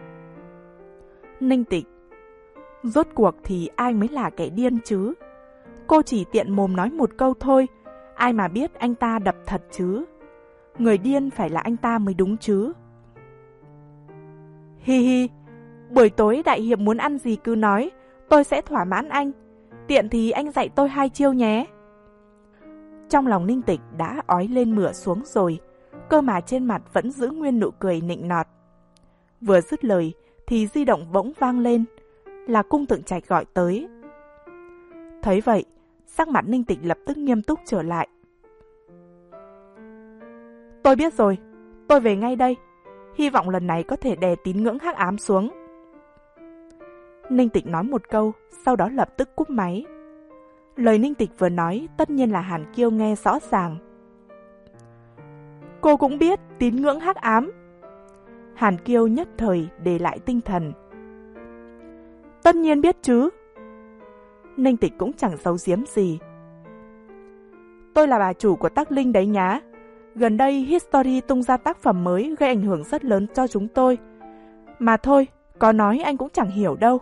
Ninh Tịch, rốt cuộc thì ai mới là kẻ điên chứ? Cô chỉ tiện mồm nói một câu thôi, ai mà biết anh ta đập thật chứ? Người điên phải là anh ta mới đúng chứ. Hi hi, buổi tối đại hiệp muốn ăn gì cứ nói, tôi sẽ thỏa mãn anh. Tiện thì anh dạy tôi hai chiêu nhé. Trong lòng Ninh Tịch đã ói lên mửa xuống rồi, cơ mà trên mặt vẫn giữ nguyên nụ cười nịnh nọt. Vừa dứt lời thì di động bỗng vang lên, là Cung Tượng Trạch gọi tới. Thấy vậy, sắc mặt Ninh Tịch lập tức nghiêm túc trở lại. Tôi biết rồi, tôi về ngay đây. Hy vọng lần này có thể đè tín ngưỡng hắc ám xuống. Ninh Tịch nói một câu, sau đó lập tức cúp máy. Lời Ninh Tịch vừa nói tất nhiên là Hàn Kiêu nghe rõ ràng. Cô cũng biết tín ngưỡng hắc ám. Hàn Kiêu nhất thời để lại tinh thần. Tất nhiên biết chứ. Ninh Tịch cũng chẳng giấu giếm gì. Tôi là bà chủ của Tắc Linh đấy nhá. Gần đây History tung ra tác phẩm mới gây ảnh hưởng rất lớn cho chúng tôi. Mà thôi, có nói anh cũng chẳng hiểu đâu.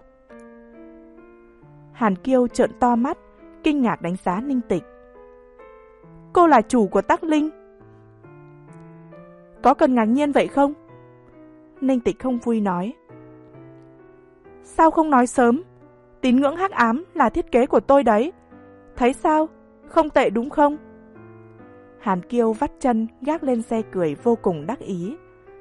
Hàn Kiêu trợn to mắt, kinh ngạc đánh giá Ninh Tịch. Cô là chủ của Tắc Linh? Có cần ngạc nhiên vậy không? Ninh Tịch không vui nói. Sao không nói sớm? Tín ngưỡng hắc ám là thiết kế của tôi đấy. Thấy sao? Không tệ đúng không? Hàn Kiêu vắt chân gác lên xe cười vô cùng đắc ý.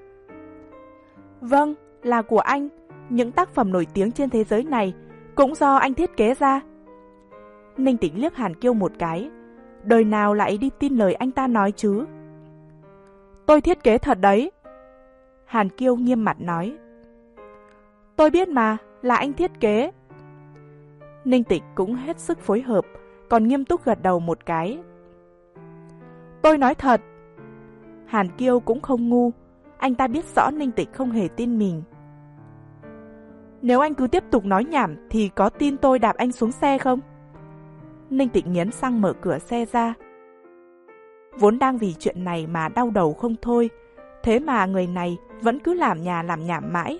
Vâng, là của anh. Những tác phẩm nổi tiếng trên thế giới này cũng do anh thiết kế ra. Ninh Tịch liếc Hàn Kiêu một cái. Đời nào lại đi tin lời anh ta nói chứ? Tôi thiết kế thật đấy. Hàn Kiêu nghiêm mặt nói. Tôi biết mà, là anh thiết kế. Ninh Tịch cũng hết sức phối hợp, còn nghiêm túc gật đầu một cái. Tôi nói thật. Hàn Kiêu cũng không ngu, anh ta biết rõ Ninh Tịch không hề tin mình. Nếu anh cứ tiếp tục nói nhảm thì có tin tôi đạp anh xuống xe không? Ninh Tịch nghiến răng mở cửa xe ra. Vốn đang vì chuyện này mà đau đầu không thôi, thế mà người này vẫn cứ làm nhà làm nhảm mãi.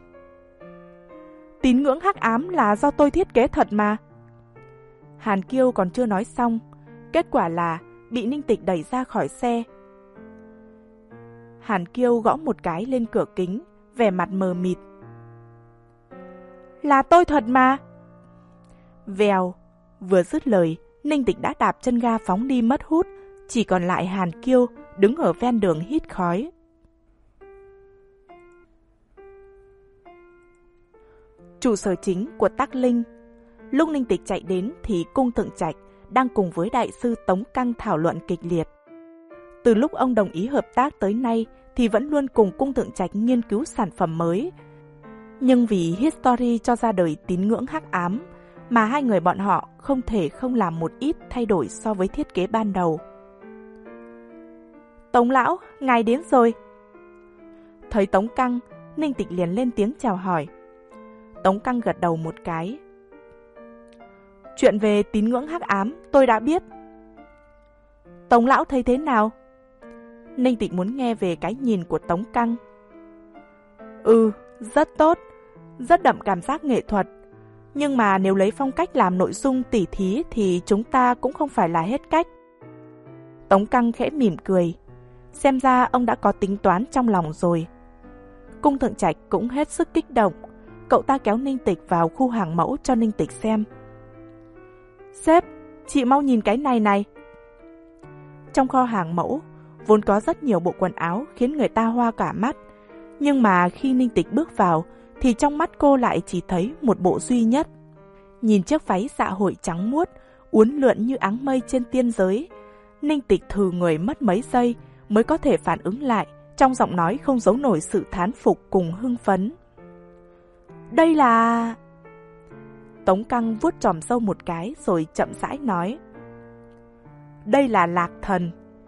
Tín ngưỡng hắc ám là do tôi thiết kế thật mà. Hàn Kiêu còn chưa nói xong, kết quả là bị Ninh Tịch đẩy ra khỏi xe. Hàn Kiêu gõ một cái lên cửa kính, vẻ mặt mờ mịt. Là tôi thật mà. Vèo, vừa dứt lời, Ninh Tịch đã đạp chân ga phóng đi mất hút, chỉ còn lại Hàn Kiêu đứng ở ven đường hít khói. Trụ sở chính của Tắc Linh. Lúc Ninh Tịch chạy đến thì Cung Thượng Trạch đang cùng với đại sư Tống Căng thảo luận kịch liệt. Từ lúc ông đồng ý hợp tác tới nay thì vẫn luôn cùng Cung Thượng Trạch nghiên cứu sản phẩm mới. Nhưng vì History cho ra đời tín ngưỡng hắc ám, mà hai người bọn họ không thể không làm một ít thay đổi so với thiết kế ban đầu. Tống lão, ngài đến rồi. Thấy Tống Căng, Ninh Tịch liền lên tiếng chào hỏi. Tống Căng gật đầu một cái. Chuyện về tín ngưỡng hắc ám tôi đã biết. Tống lão thấy thế nào? Ninh Tịch muốn nghe về cái nhìn của Tống Căng. Ừ, rất tốt, rất đậm cảm giác nghệ thuật. Nhưng mà nếu lấy phong cách làm nội dung tỉ thí thì chúng ta cũng không phải là hết cách. Tống Căng khẽ mỉm cười. Xem ra ông đã có tính toán trong lòng rồi. Cung Thượng Trạch cũng hết sức kích động. Cậu ta kéo Ninh Tịch vào khu hàng mẫu cho Ninh Tịch xem. Sếp, chị mau nhìn cái này này. Trong kho hàng mẫu, vốn có rất nhiều bộ quần áo khiến người ta hoa cả mắt. Nhưng mà khi Ninh Tịch bước vào, thì trong mắt cô lại chỉ thấy một bộ duy nhất. Nhìn chiếc váy dạ hội trắng muốt, uốn lượn như áng mây trên tiên giới, Ninh Tịch thừ người mất mấy giây mới có thể phản ứng lại, trong giọng nói không giấu nổi sự thán phục cùng hưng phấn. Đây là... Tống Căng vuốt chòm râu một cái rồi chậm rãi nói. Đây là Lạc Thần.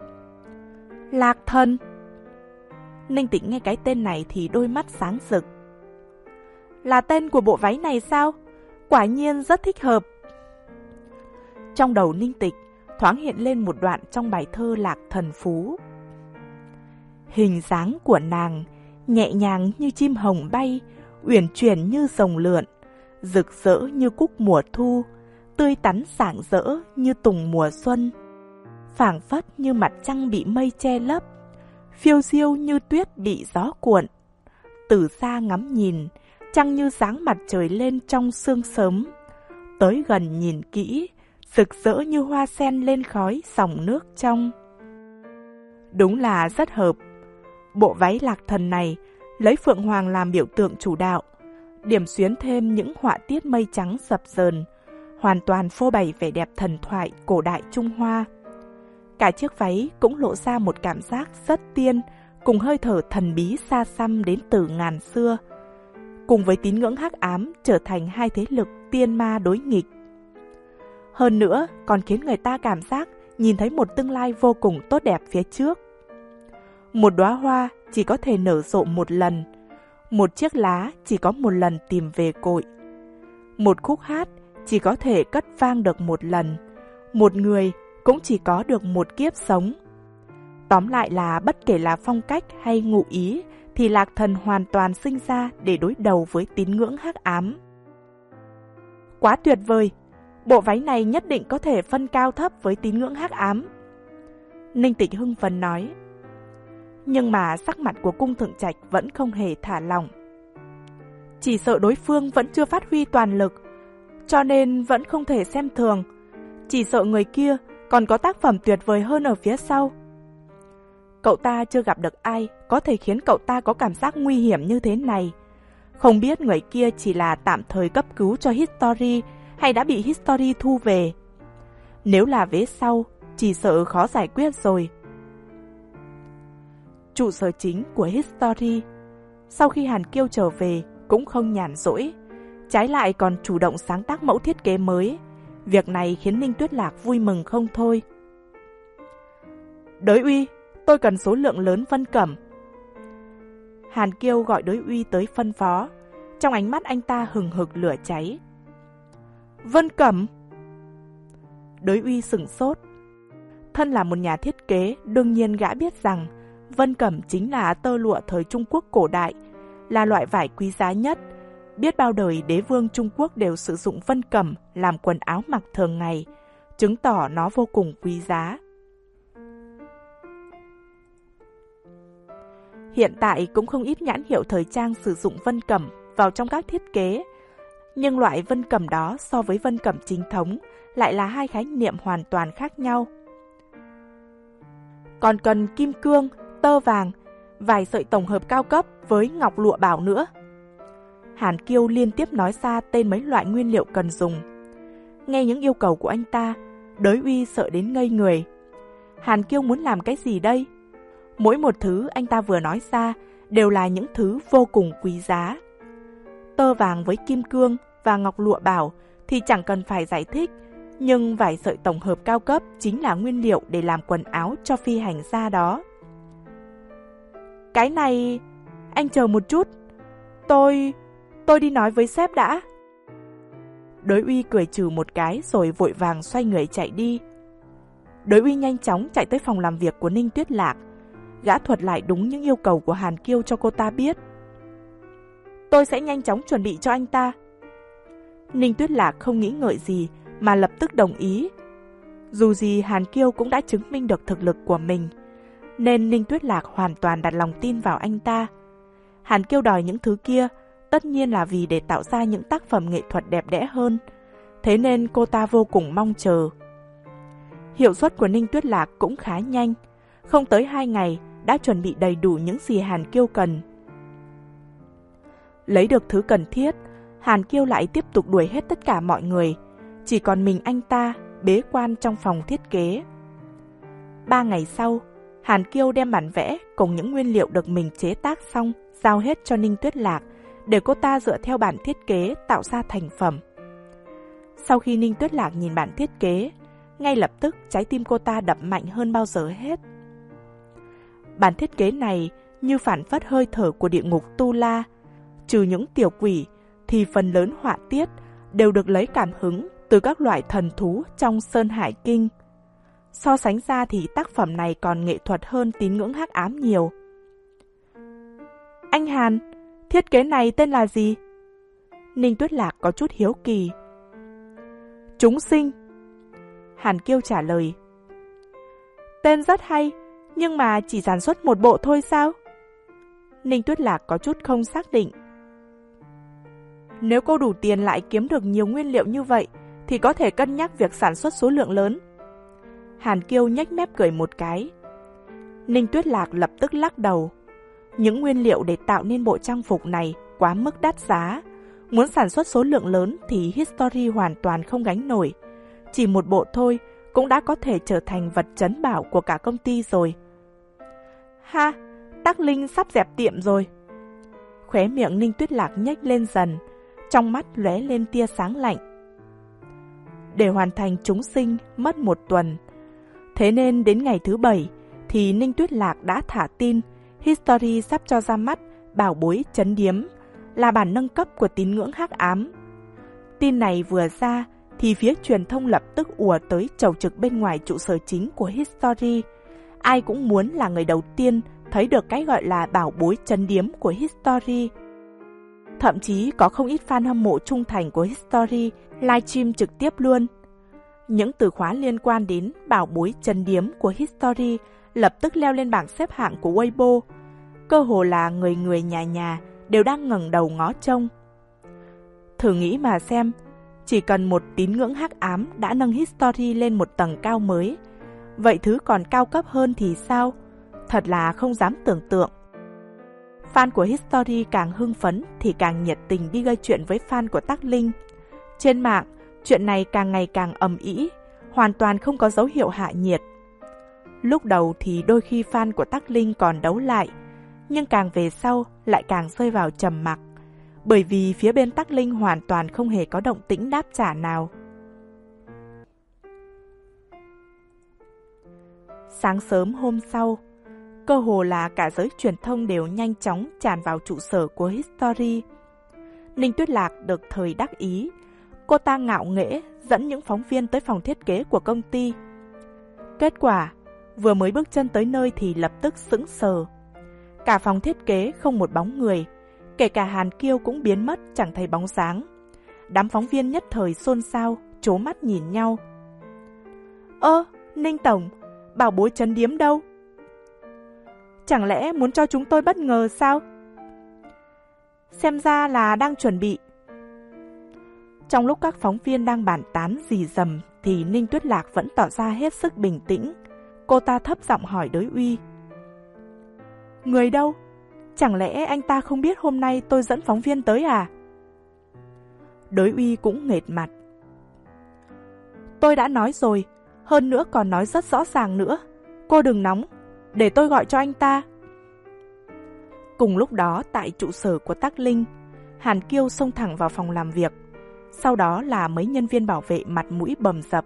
Lạc Thần? Ninh Tịch nghe cái tên này thì đôi mắt sáng rực. Là tên của bộ váy này sao? Quả nhiên rất thích hợp. Trong đầu Ninh Tịch thoáng hiện lên một đoạn trong bài thơ Lạc Thần Phú. Hình dáng của nàng nhẹ nhàng như chim hồng bay, uyển chuyển như rồng lượn, rực rỡ như cúc mùa thu, tươi tắn rạng rỡ như tùng mùa xuân, phảng phất như mặt trăng bị mây che lấp, phiêu diêu như tuyết bị gió cuộn. Từ xa ngắm nhìn, trăng như dáng mặt trời lên trong sương sớm, tới gần nhìn kỹ, rực rỡ như hoa sen lên khói dòng nước trong. Đúng là rất hợp. Bộ váy Lạc Thần này lấy Phượng Hoàng làm biểu tượng chủ đạo, điểm xuyến thêm những họa tiết mây trắng dập dờn, hoàn toàn phô bày vẻ đẹp thần thoại cổ đại Trung Hoa. Cả chiếc váy cũng lộ ra một cảm giác rất tiên, cùng hơi thở thần bí xa xăm đến từ ngàn xưa, cùng với tín ngưỡng hắc ám trở thành hai thế lực tiên ma đối nghịch. Hơn nữa còn khiến người ta cảm giác nhìn thấy một tương lai vô cùng tốt đẹp phía trước. Một đóa hoa chỉ có thể nở rộ một lần, một chiếc lá chỉ có một lần tìm về cội, một khúc hát chỉ có thể cất vang được một lần, một người cũng chỉ có được một kiếp sống. Tóm lại là bất kể là phong cách hay ngụ ý thì Lạc Thần hoàn toàn sinh ra để đối đầu với tín ngưỡng hắc ám. Quá tuyệt vời! Bộ váy này nhất định có thể phân cao thấp với tín ngưỡng hắc ám. Ninh Tịch hưng phấn nói. Nhưng mà sắc mặt của cung thượng trạch vẫn không hề thả lỏng. Chỉ sợ đối phương vẫn chưa phát huy toàn lực, cho nên vẫn không thể xem thường. Chỉ sợ người kia còn có tác phẩm tuyệt vời hơn ở phía sau. Cậu ta chưa gặp được ai có thể khiến cậu ta có cảm giác nguy hiểm như thế này. Không biết người kia chỉ là tạm thời cấp cứu cho History hay đã bị History thu về. Nếu là vế sau, chỉ sợ khó giải quyết rồi. Trụ sở chính của History sau khi Hàn Kiêu trở về cũng không nhàn rỗi, trái lại còn chủ động sáng tác mẫu thiết kế mới. Việc này khiến Ninh Tuyết Lạc vui mừng không thôi. Đới Uy, tôi cần số lượng lớn vân cẩm. Hàn Kiêu gọi Đới Uy tới phân phó. Trong ánh mắt anh ta hừng hực lửa cháy. Vân cẩm? Đới Uy sửng sốt. Thân là một nhà thiết kế, đương nhiên gã biết rằng vân cẩm chính là tơ lụa thời Trung Quốc cổ đại, là loại vải quý giá nhất. Biết bao đời đế vương Trung Quốc đều sử dụng vân cẩm làm quần áo mặc thường ngày, chứng tỏ nó vô cùng quý giá. Hiện tại cũng không ít nhãn hiệu thời trang sử dụng vân cẩm vào trong các thiết kế, nhưng loại vân cẩm đó so với vân cẩm chính thống lại là hai khái niệm hoàn toàn khác nhau. Còn cần kim cương, tơ vàng, vài sợi tổng hợp cao cấp với ngọc lụa bảo nữa. Hàn Kiêu liên tiếp nói ra tên mấy loại nguyên liệu cần dùng. Nghe những yêu cầu của anh ta, Đới Uy sợ đến ngây người. Hàn Kiêu muốn làm cái gì đây? Mỗi một thứ anh ta vừa nói ra đều là những thứ vô cùng quý giá. Tơ vàng với kim cương và ngọc lụa bảo thì chẳng cần phải giải thích, nhưng vài sợi tổng hợp cao cấp chính là nguyên liệu để làm quần áo cho phi hành gia đó. Cái này... anh chờ một chút. Tôi... tôi đi nói với sếp đã. Đới Uy cười trừ một cái rồi vội vàng xoay người chạy đi. Đới Uy nhanh chóng chạy tới phòng làm việc của Ninh Tuyết Lạc. Gã thuật lại đúng những yêu cầu của Hàn Kiêu cho cô ta biết. Tôi sẽ nhanh chóng chuẩn bị cho anh ta. Ninh Tuyết Lạc không nghĩ ngợi gì mà lập tức đồng ý. Dù gì Hàn Kiêu cũng đã chứng minh được thực lực của mình, nên Ninh Tuyết Lạc hoàn toàn đặt lòng tin vào anh ta. Hàn Kiêu đòi những thứ kia tất nhiên là vì để tạo ra những tác phẩm nghệ thuật đẹp đẽ hơn, thế nên cô ta vô cùng mong chờ. Hiệu suất của Ninh Tuyết Lạc cũng khá nhanh, không tới hai ngày đã chuẩn bị đầy đủ những gì Hàn Kiêu cần. Lấy được thứ cần thiết, Hàn Kiêu lại tiếp tục đuổi hết tất cả mọi người, chỉ còn mình anh ta bế quan trong phòng thiết kế. Ba ngày sau, Hàn Kiêu đem bản vẽ cùng những nguyên liệu được mình chế tác xong giao hết cho Ninh Tuyết Lạc để cô ta dựa theo bản thiết kế tạo ra thành phẩm. Sau khi Ninh Tuyết Lạc nhìn bản thiết kế, ngay lập tức trái tim cô ta đập mạnh hơn bao giờ hết. Bản thiết kế này như phản phất hơi thở của địa ngục Tu La, trừ những tiểu quỷ thì phần lớn họa tiết đều được lấy cảm hứng từ các loại thần thú trong Sơn Hải Kinh. So sánh ra thì tác phẩm này còn nghệ thuật hơn Tín ngưỡng hắc ám nhiều. Anh Hàn, thiết kế này tên là gì? Ninh Tuyết Lạc có chút hiếu kỳ. Chúng sinh. Hàn Kiêu trả lời. Tên rất hay, nhưng mà chỉ sản xuất một bộ thôi sao? Ninh Tuyết Lạc có chút không xác định. Nếu cô đủ tiền lại kiếm được nhiều nguyên liệu như vậy, thì có thể cân nhắc việc sản xuất số lượng lớn. Hàn Kiêu nhếch mép cười một cái. Ninh Tuyết Lạc lập tức lắc đầu. Những nguyên liệu để tạo nên bộ trang phục này quá mức đắt giá. Muốn sản xuất số lượng lớn thì History hoàn toàn không gánh nổi. Chỉ một bộ thôi cũng đã có thể trở thành vật trấn bảo của cả công ty rồi. Ha, Tắc Linh sắp dẹp tiệm rồi. Khóe miệng Ninh Tuyết Lạc nhếch lên dần, trong mắt lóe lên tia sáng lạnh. Để hoàn thành chúng sinh mất một tuần. Thế nên đến ngày thứ bảy thì Ninh Tuyết Lạc đã thả tin History sắp cho ra mắt bảo bối trấn điếm, là bản nâng cấp của tín ngưỡng hắc ám. Tin này vừa ra thì phía truyền thông lập tức ùa tới chầu trực bên ngoài trụ sở chính của History. Ai cũng muốn là người đầu tiên thấy được cái gọi là bảo bối trấn điếm của History. Thậm chí có không ít fan hâm mộ trung thành của History livestream trực tiếp luôn. Những từ khóa liên quan đến bảo bối trấn điếm của History lập tức leo lên bảng xếp hạng của Weibo. Cơ hồ là người người nhà nhà đều đang ngẩng đầu ngó trông. Thử nghĩ mà xem, chỉ cần một tín ngưỡng hắc ám đã nâng History lên một tầng cao mới. Vậy thứ còn cao cấp hơn thì sao? Thật là không dám tưởng tượng. Fan của History càng hưng phấn thì càng nhiệt tình đi gây chuyện với fan của Tắc Linh. Trên mạng, chuyện này càng ngày càng ầm ĩ, hoàn toàn không có dấu hiệu hạ nhiệt. Lúc đầu thì đôi khi fan của Tắc Linh còn đấu lại, nhưng càng về sau lại càng rơi vào trầm mặc, bởi vì phía bên Tắc Linh hoàn toàn không hề có động tĩnh đáp trả nào. Sáng sớm hôm sau, cơ hồ là cả giới truyền thông đều nhanh chóng tràn vào trụ sở của History. Ninh Tuyết Lạc được thời đắc ý, cô ta ngạo nghễ dẫn những phóng viên tới phòng thiết kế của công ty. Kết quả, vừa mới bước chân tới nơi thì lập tức sững sờ. Cả phòng thiết kế không một bóng người, kể cả Hàn Kiêu cũng biến mất chẳng thấy bóng dáng. Đám phóng viên nhất thời xôn xao, trố mắt nhìn nhau. Ơ, Ninh Tổng, bảo bối trấn điếm đâu? Chẳng lẽ muốn cho chúng tôi bất ngờ sao? Xem ra là đang chuẩn bị. Trong lúc các phóng viên đang bàn tán rì rầm thì Ninh Tuyết Lạc vẫn tỏ ra hết sức bình tĩnh. Cô ta thấp giọng hỏi Đới Uy. Người đâu? Chẳng lẽ anh ta không biết hôm nay tôi dẫn phóng viên tới à? Đới Uy cũng nghệt mặt. Tôi đã nói rồi, hơn nữa còn nói rất rõ ràng nữa. Cô đừng nóng, để tôi gọi cho anh ta. Cùng lúc đó tại trụ sở của Tắc Linh, Hàn Kiêu xông thẳng vào phòng làm việc. Sau đó là mấy nhân viên bảo vệ mặt mũi bầm dập.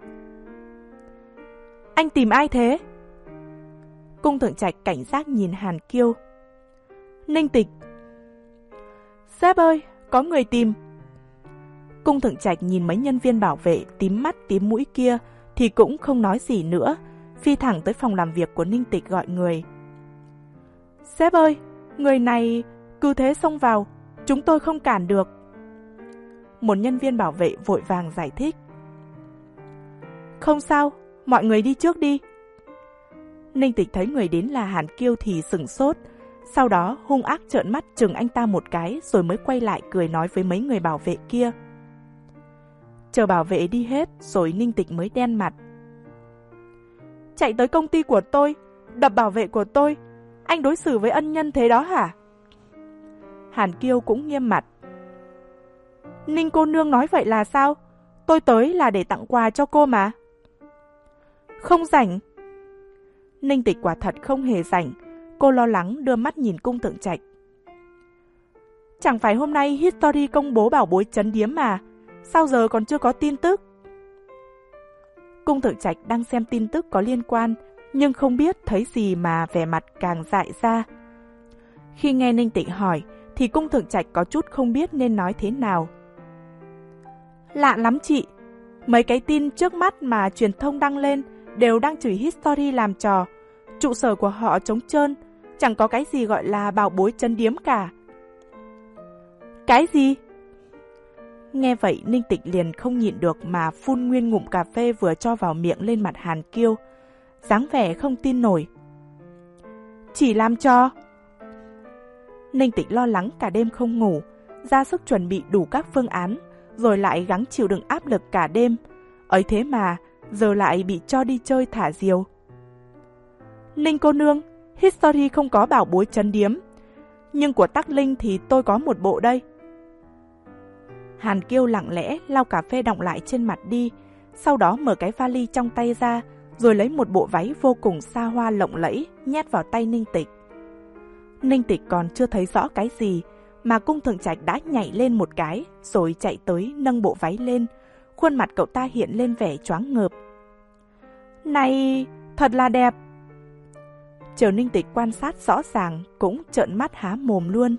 Anh tìm ai thế? Cung Thượng Trạch cảnh giác nhìn Hàn Kiêu. Ninh Tịch. Sếp ơi, có người tìm. Cung Thượng Trạch nhìn mấy nhân viên bảo vệ tím mắt tím mũi kia thì cũng không nói gì nữa, phi thẳng tới phòng làm việc của Ninh Tịch gọi người. Sếp ơi, người này cứ thế xông vào, chúng tôi không cản được. Một nhân viên bảo vệ vội vàng giải thích. Không sao, mọi người đi trước đi. Ninh Tịch thấy người đến là Hàn Kiêu thì sửng sốt, sau đó hung ác trợn mắt chừng anh ta một cái rồi mới quay lại cười nói với mấy người bảo vệ kia. Chờ bảo vệ đi hết rồi Ninh Tịch mới đen mặt. Chạy tới công ty của tôi, đập bảo vệ của tôi, anh đối xử với ân nhân thế đó hả? Hàn Kiêu cũng nghiêm mặt. Ninh cô nương nói vậy là sao? Tôi tới là để tặng quà cho cô mà. Không rảnh. Ninh Tịch quả thật không hề rảnh. Cô lo lắng đưa mắt nhìn Cung Thượng Trạch. Chẳng phải hôm nay History công bố bảo bối trấn điếm mà, sao giờ còn chưa có tin tức? Cung Thượng Trạch đang xem tin tức có liên quan, nhưng không biết thấy gì mà vẻ mặt càng dại ra. Khi nghe Ninh Tịch hỏi, thì Cung Thượng Trạch có chút không biết nên nói thế nào. Lạ lắm chị, mấy cái tin trước mắt mà truyền thông đăng lên đều đang chửi History làm trò. Trụ sở của họ trống trơn, chẳng có cái gì gọi là bảo bối trấn điếm cả. Cái gì? Nghe vậy Ninh Tịch liền không nhịn được mà phun nguyên ngụm cà phê vừa cho vào miệng lên mặt Hàn Kiêu, dáng vẻ không tin nổi. Chỉ làm cho. Ninh Tịch lo lắng cả đêm không ngủ, ra sức chuẩn bị đủ các phương án, rồi lại gắng chịu đựng áp lực cả đêm. Ấy thế mà, giờ lại bị cho đi chơi thả diều. Ninh cô nương, History không có bảo bối trấn điếm, nhưng của Tắc Linh thì tôi có một bộ đây. Hàn Kiêu lặng lẽ lau cà phê đọng lại trên mặt đi, sau đó mở cái vali trong tay ra, rồi lấy một bộ váy vô cùng xa hoa lộng lẫy nhét vào tay Ninh Tịch. Ninh Tịch còn chưa thấy rõ cái gì mà Cung Thượng Trạch đã nhảy lên một cái rồi chạy tới nâng bộ váy lên, khuôn mặt cậu ta hiện lên vẻ choáng ngợp. Này, thật là đẹp. Chờ Ninh Tịch quan sát rõ ràng cũng trợn mắt há mồm luôn.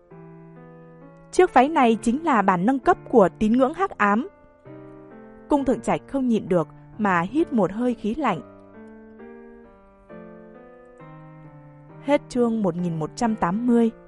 Chiếc váy này chính là bản nâng cấp của tín ngưỡng hắc ám. Cung Thượng Trạch không nhịn được mà hít một hơi khí lạnh. Hết chương một nghìn một trăm tám mươi.